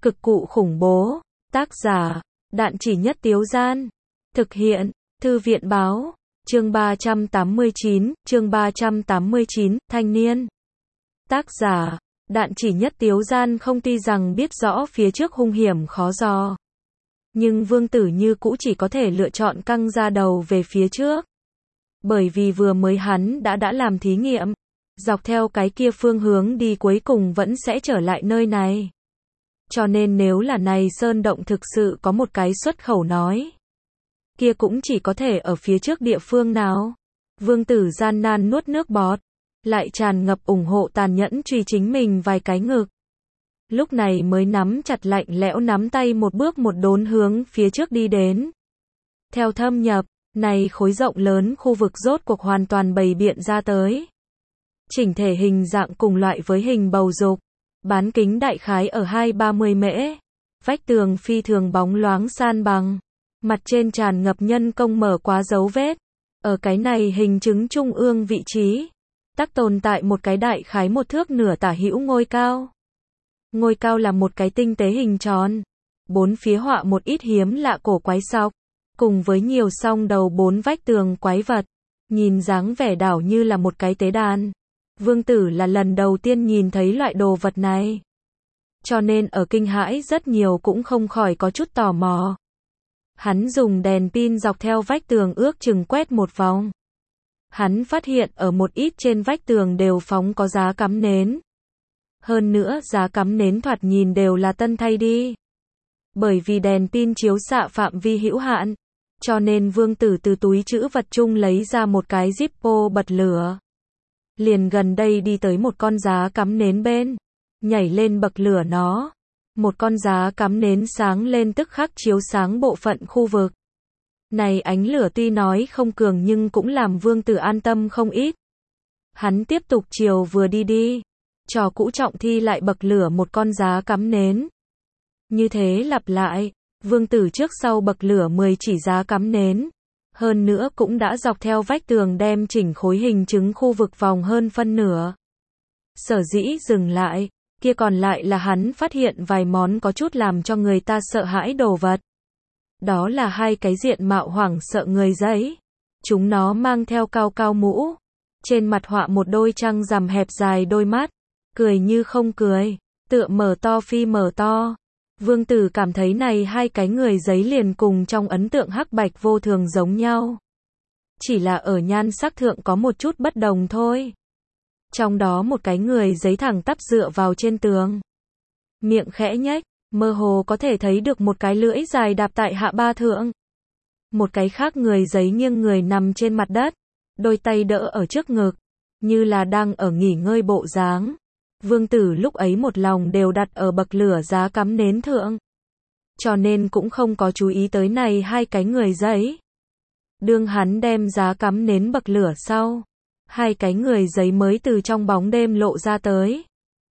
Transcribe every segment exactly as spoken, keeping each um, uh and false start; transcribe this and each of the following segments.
Cực cụ khủng bố. Tác giả, Đạn Chỉ Nhất Tiếu Gian. Thực hiện, Thư viện Báo. Chương ba trăm tám mươi chín, chương ba trăm tám mươi chín, thanh niên. Tác giả, Đạn Chỉ Nhất Tiếu Gian không tuy rằng biết rõ phía trước hung hiểm khó dò. Nhưng Vương Tử như cũ chỉ có thể lựa chọn căng ra đầu về phía trước. Bởi vì vừa mới hắn đã đã làm thí nghiệm. Dọc theo cái kia phương hướng đi cuối cùng vẫn sẽ trở lại nơi này. Cho nên nếu là này sơn động thực sự có một cái xuất khẩu nói. Kia cũng chỉ có thể ở phía trước địa phương nào. Vương Tử gian nan nuốt nước bọt. Lại tràn ngập ủng hộ tàn nhẫn truy chính mình vài cái ngực. Lúc này mới nắm chặt lạnh lẽo nắm tay một bước một đốn hướng phía trước đi đến. Theo thâm nhập, này khối rộng lớn khu vực rốt cuộc hoàn toàn bày biện ra tới. Chỉnh thể hình dạng cùng loại với hình bầu dục. Bán kính đại khái ở hai ba mươi mễ. Vách tường phi thường bóng loáng san bằng. Mặt trên tràn ngập nhân công mở quá dấu vết. Ở cái này hình chứng trung ương vị trí. Tắc tồn tại một cái đại khái một thước nửa tả hữu ngôi cao. Ngôi cao là một cái tinh tế hình tròn. Bốn phía họa một ít hiếm lạ cổ quái sọc. Cùng với nhiều song đầu bốn vách tường quái vật. Nhìn dáng vẻ đảo như là một cái tế đàn. Vương Tử là lần đầu tiên nhìn thấy loại đồ vật này. Cho nên ở kinh hãi rất nhiều cũng không khỏi có chút tò mò. Hắn dùng đèn pin dọc theo vách tường ước chừng quét một vòng. Hắn phát hiện ở một ít trên vách tường đều phóng có giá cắm nến. Hơn nữa giá cắm nến thoạt nhìn đều là tân thay đi. Bởi vì đèn pin chiếu xạ phạm vi hữu hạn. Cho nên Vương Tử từ túi trữ vật chung lấy ra một cái Zippo bật lửa. Liền gần đây đi tới một con giá cắm nến bên. Nhảy lên bậc lửa nó. Một con giá cắm nến sáng lên tức khắc chiếu sáng bộ phận khu vực. Này ánh lửa tuy nói không cường nhưng cũng làm Vương Tử an tâm không ít. Hắn tiếp tục chiều vừa đi đi. Trò cũ trọng thi lại bậc lửa một con giá cắm nến. Như thế lặp lại. Vương Tử trước sau bậc lửa mười chỉ giá cắm nến. Hơn nữa cũng đã dọc theo vách tường đem chỉnh khối hình chứng khu vực vòng hơn phân nửa. Sở dĩ dừng lại, kia còn lại là hắn phát hiện vài món có chút làm cho người ta sợ hãi đồ vật. Đó là hai cái diện mạo hoảng sợ người giấy. Chúng nó mang theo cao cao mũ. Trên mặt họa một đôi trăng rằm hẹp dài đôi mắt. Cười như không cười, tựa mở to phi mở to. Vương Tử cảm thấy này hai cái người giấy liền cùng trong ấn tượng hắc bạch vô thường giống nhau. Chỉ là ở nhan sắc thượng có một chút bất đồng thôi. Trong đó một cái người giấy thẳng tắp dựa vào trên tường. Miệng khẽ nhếch, mơ hồ có thể thấy được một cái lưỡi dài đạp tại hạ ba thượng. Một cái khác người giấy nghiêng người nằm trên mặt đất. Đôi tay đỡ ở trước ngực. Như là đang ở nghỉ ngơi bộ dáng. Vương Tử lúc ấy một lòng đều đặt ở bậc lửa giá cắm nến thượng. Cho nên cũng không có chú ý tới này hai cái người giấy. Đương hắn đem giá cắm nến bậc lửa sau. Hai cái người giấy mới từ trong bóng đêm lộ ra tới.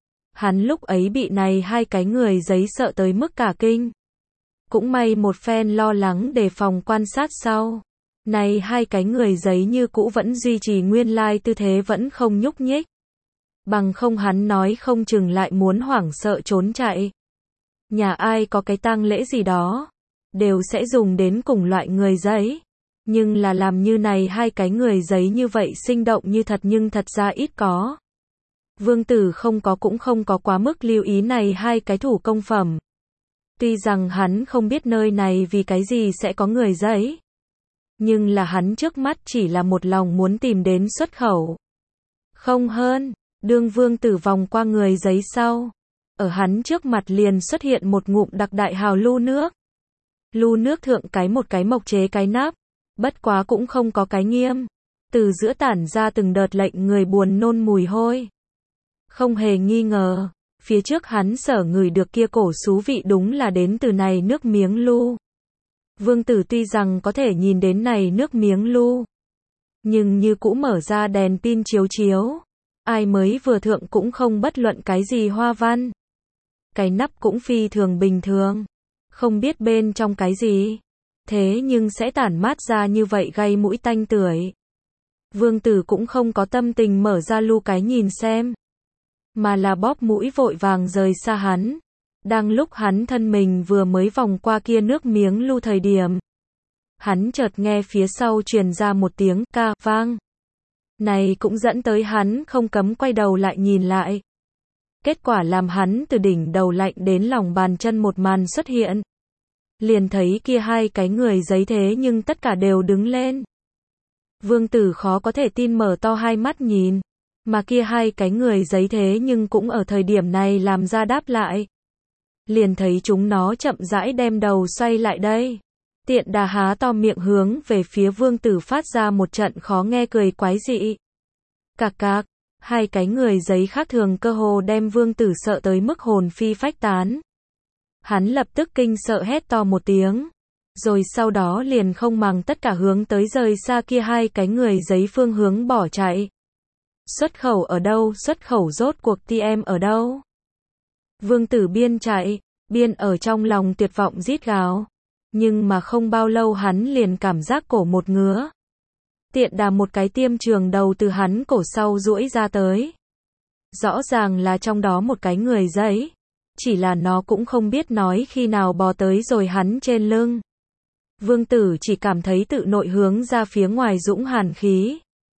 Hắn lúc ấy bị này hai cái người giấy sợ tới mức cả kinh. Cũng may một phen lo lắng đề phòng quan sát sau. Này hai cái người giấy như cũ vẫn duy trì nguyên lai tư thế vẫn không nhúc nhích. Bằng không hắn nói không chừng lại muốn hoảng sợ trốn chạy. Nhà ai có cái tang lễ gì đó, đều sẽ dùng đến cùng loại người giấy. Nhưng là làm như này hai cái người giấy như vậy sinh động như thật nhưng thật ra ít có. Vương Tử không có cũng không có quá mức lưu ý này hai cái thủ công phẩm. Tuy rằng hắn không biết nơi này vì cái gì sẽ có người giấy. Nhưng là hắn trước mắt chỉ là một lòng muốn tìm đến xuất khẩu. Không hơn. Đương Vương Tử vòng qua người giấy sau. Ở hắn trước mặt liền xuất hiện một ngụm đặc đại hào lu nước. Lu nước thượng cái một cái mộc chế cái nắp. Bất quá cũng không có cái nghiêm. Từ giữa tản ra từng đợt lệnh người buồn nôn mùi hôi. Không hề nghi ngờ. Phía trước hắn sở ngửi được kia cổ xú vị đúng là đến từ này nước miếng lu. Vương Tử tuy rằng có thể nhìn đến này nước miếng lu. Nhưng như cũ mở ra đèn pin chiếu chiếu. Ai mới vừa thượng cũng không bất luận cái gì hoa văn. Cái nắp cũng phi thường bình thường. Không biết bên trong cái gì. Thế nhưng sẽ tản mát ra như vậy gây mũi tanh tưởi. Vương Tử cũng không có tâm tình mở ra lu cái nhìn xem. Mà là bóp mũi vội vàng rời xa hắn. Đang lúc hắn thân mình vừa mới vòng qua kia nước miếng lu thời điểm, hắn chợt nghe phía sau truyền ra một tiếng ca vang. Này cũng dẫn tới hắn không cấm quay đầu lại nhìn lại. Kết quả làm hắn từ đỉnh đầu lạnh đến lòng bàn chân một màn xuất hiện. Liền thấy kia hai cái người giấy thế nhưng tất cả đều đứng lên. Vương Tử khó có thể tin mở to hai mắt nhìn. Mà kia hai cái người giấy thế nhưng cũng ở thời điểm này làm ra đáp lại. Liền thấy chúng nó chậm rãi đem đầu xoay lại đây. Tiện đà há to miệng hướng về phía Vương Tử phát ra một trận khó nghe cười quái dị. Cạc cạc, hai cái người giấy khác thường cơ hồ đem Vương Tử sợ tới mức hồn phi phách tán. Hắn lập tức kinh sợ hét to một tiếng. Rồi sau đó liền không màng tất cả hướng tới rời xa kia hai cái người giấy phương hướng bỏ chạy. Xuất khẩu ở đâu, xuất khẩu rốt cuộc ti em ở đâu? Vương Tử biên chạy, biên ở trong lòng tuyệt vọng rít gào. Nhưng mà không bao lâu hắn liền cảm giác cổ một ngứa. Tiện đà một cái tiêm trường đầu từ hắn cổ sau duỗi ra tới. Rõ ràng là trong đó một cái người giấy. Chỉ là nó cũng không biết nói khi nào bò tới rồi hắn trên lưng. Vương Tử chỉ cảm thấy tự nội hướng ra phía ngoài dũng hàn khí.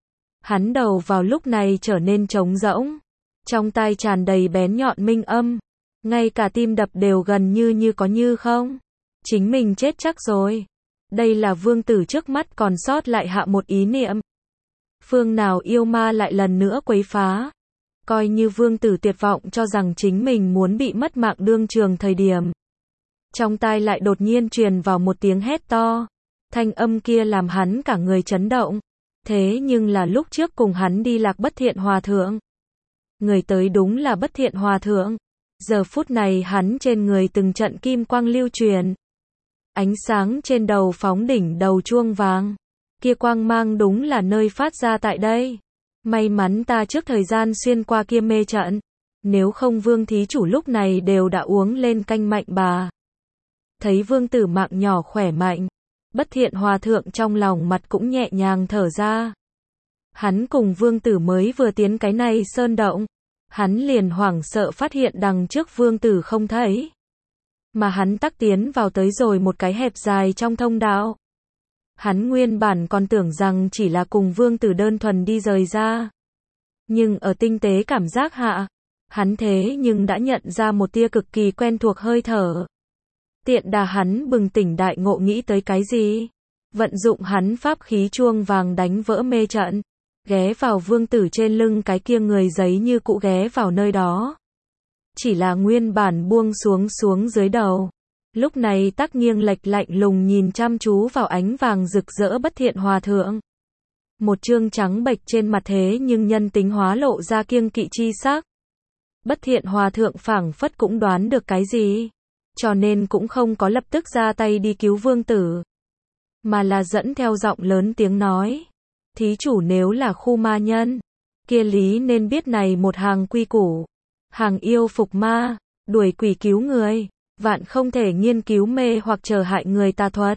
Hắn đầu vào lúc này trở nên trống rỗng. Trong tai tràn đầy bén nhọn minh âm. Ngay cả tim đập đều gần như như có như không. Chính mình chết chắc rồi. Đây là Vương Tử trước mắt còn sót lại hạ một ý niệm. Phương nào yêu ma lại lần nữa quấy phá. Coi như Vương Tử tuyệt vọng cho rằng chính mình muốn bị mất mạng đương trường thời điểm. Trong tai lại đột nhiên truyền vào một tiếng hét to. Thanh âm kia làm hắn cả người chấn động. Thế nhưng là lúc trước cùng hắn đi lạc Bất Thiện Hòa Thượng. Người tới đúng là Bất Thiện Hòa Thượng. Giờ phút này hắn trên người từng trận kim quang lưu truyền. Ánh sáng trên đầu phóng đỉnh đầu chuông vàng. Kia quang mang đúng là nơi phát ra tại đây. May mắn ta trước thời gian xuyên qua kia mê trận. Nếu không Vương thí chủ lúc này đều đã uống lên canh mạnh bà. Thấy Vương Tử mạng nhỏ khỏe mạnh. Bất Thiện Hòa Thượng trong lòng mặt cũng nhẹ nhàng thở ra. Hắn cùng Vương Tử mới vừa tiến cái này sơn động. Hắn liền hoảng sợ phát hiện đằng trước Vương Tử không thấy. Mà hắn tắc tiến vào tới rồi một cái hẹp dài trong thông đạo. Hắn nguyên bản còn tưởng rằng chỉ là cùng Vương Tử đơn thuần đi rời ra. Nhưng ở tinh tế cảm giác hạ, hắn thế nhưng đã nhận ra một tia cực kỳ quen thuộc hơi thở. Tiện đà hắn bừng tỉnh đại ngộ nghĩ tới cái gì? Vận dụng hắn pháp khí chuông vàng đánh vỡ mê trận. Ghé vào Vương Tử trên lưng cái kia người giấy như cũ ghé vào nơi đó. Chỉ là nguyên bản buông xuống xuống dưới đầu. Lúc này tắc nghiêng lệch lạnh lùng nhìn chăm chú vào ánh vàng rực rỡ Bất Thiện Hòa Thượng. Một trương trắng bệch trên mặt thế nhưng nhân tính hóa lộ ra kiêng kỵ chi sắc. Bất Thiện Hòa Thượng phảng phất cũng đoán được cái gì. Cho nên cũng không có lập tức ra tay đi cứu Vương Tử. Mà là dẫn theo giọng lớn tiếng nói. Thí chủ nếu là khu ma nhân. Kia lý nên biết này một hàng quy củ. Hàng yêu phục ma. Đuổi quỷ cứu người. Vạn không thể nghiên cứu mê hoặc trở hại người tà thuật.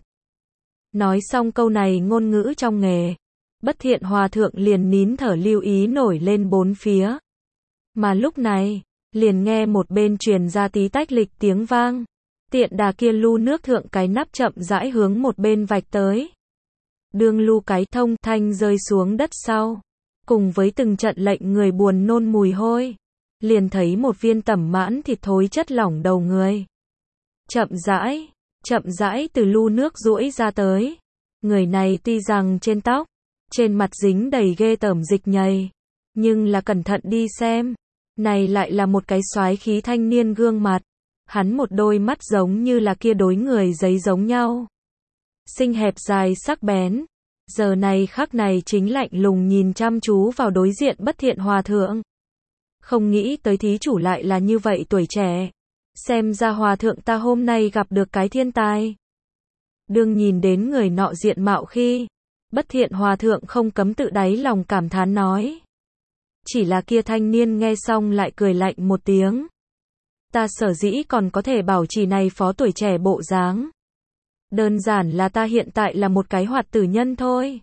Nói xong câu này ngôn ngữ trong nghề. Bất Thiện Hòa Thượng liền nín thở lưu ý nổi lên bốn phía. Mà lúc này, liền nghe một bên truyền ra tí tách lịch tiếng vang. Tiện đà kia lu nước thượng cái nắp chậm rãi hướng một bên vạch tới. Đương lu cái thông thanh rơi xuống đất sau. Cùng với từng trận lệnh người buồn nôn mùi hôi. Liền thấy một viên tẩm mãn thịt thối chất lỏng đầu người. Chậm rãi, chậm rãi từ lu nước duỗi ra tới. Người này tuy rằng trên tóc, trên mặt dính đầy ghê tởm dịch nhầy. Nhưng là cẩn thận đi xem. Này lại là một cái soái khí thanh niên gương mặt. Hắn một đôi mắt giống như là kia đối người giấy giống nhau. Xinh hẹp dài sắc bén. Giờ này khắc này chính lạnh lùng nhìn chăm chú vào đối diện Bất Thiện Hòa Thượng. Không nghĩ tới thí chủ lại là như vậy tuổi trẻ. Xem ra Hòa Thượng ta hôm nay gặp được cái thiên tài. Đương nhìn đến người nọ diện mạo khi. Bất Thiện Hòa Thượng không cấm tự đáy lòng cảm thán nói. Chỉ là kia thanh niên nghe xong lại cười lạnh một tiếng. Ta sở dĩ còn có thể bảo trì này phó tuổi trẻ bộ dáng. Đơn giản là ta hiện tại là một cái hoạt tử nhân thôi.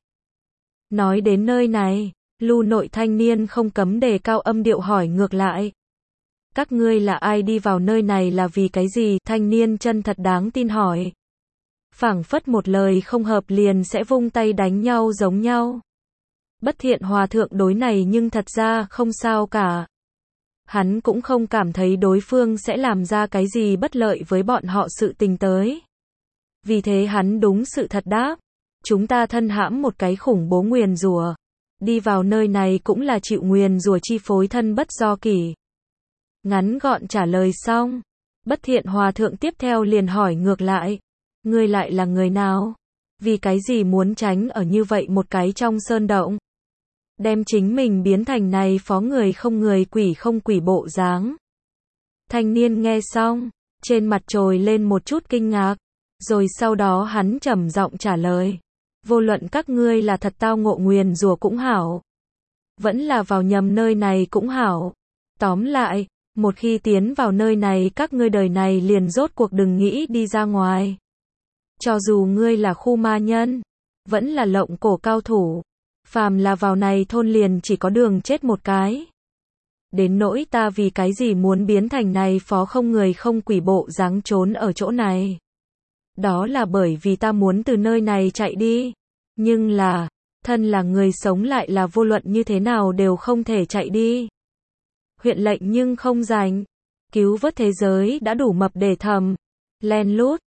Nói đến nơi này, lu nội thanh niên không cấm đề cao âm điệu hỏi ngược lại. Các ngươi là ai, đi vào nơi này là vì cái gì? Thanh niên chân thật đáng tin hỏi. Phảng phất một lời không hợp liền sẽ vung tay đánh nhau giống nhau. Bất Thiện Hòa thượng đối này nhưng thật ra không sao cả. Hắn cũng không cảm thấy đối phương sẽ làm ra cái gì bất lợi với bọn họ sự tình tới. Vì thế hắn đúng sự thật đáp. Chúng ta thân hãm một cái khủng bố nguyền rủa. Đi vào nơi này cũng là chịu nguyền rủa chi phối thân bất do kỷ. Ngắn gọn trả lời xong. Bất Thiện Hòa thượng tiếp theo liền hỏi ngược lại. Ngươi lại là người nào? Vì cái gì muốn tránh ở như vậy một cái trong sơn động? Đem chính mình biến thành này phó người không người quỷ không quỷ bộ dáng. Thanh niên nghe xong, trên mặt trồi lên một chút kinh ngạc, rồi sau đó hắn trầm giọng trả lời. Vô luận các ngươi là thật tao ngộ nguyền rủa cũng hảo, vẫn là vào nhầm nơi này cũng hảo. Tóm lại, một khi tiến vào nơi này các ngươi đời này liền rốt cuộc đừng nghĩ đi ra ngoài. Cho dù ngươi là khu ma nhân, vẫn là lộng cổ cao thủ, phàm là vào này thôn liền chỉ có đường chết một cái. Đến nỗi ta vì cái gì muốn biến thành này phó không người không quỷ bộ dáng trốn ở chỗ này. Đó là bởi vì ta muốn từ nơi này chạy đi. Nhưng là, thân là người sống lại là vô luận như thế nào đều không thể chạy đi. Huyện lệnh nhưng không rảnh. Cứu vớt thế giới đã đủ mập để thầm. Len lút,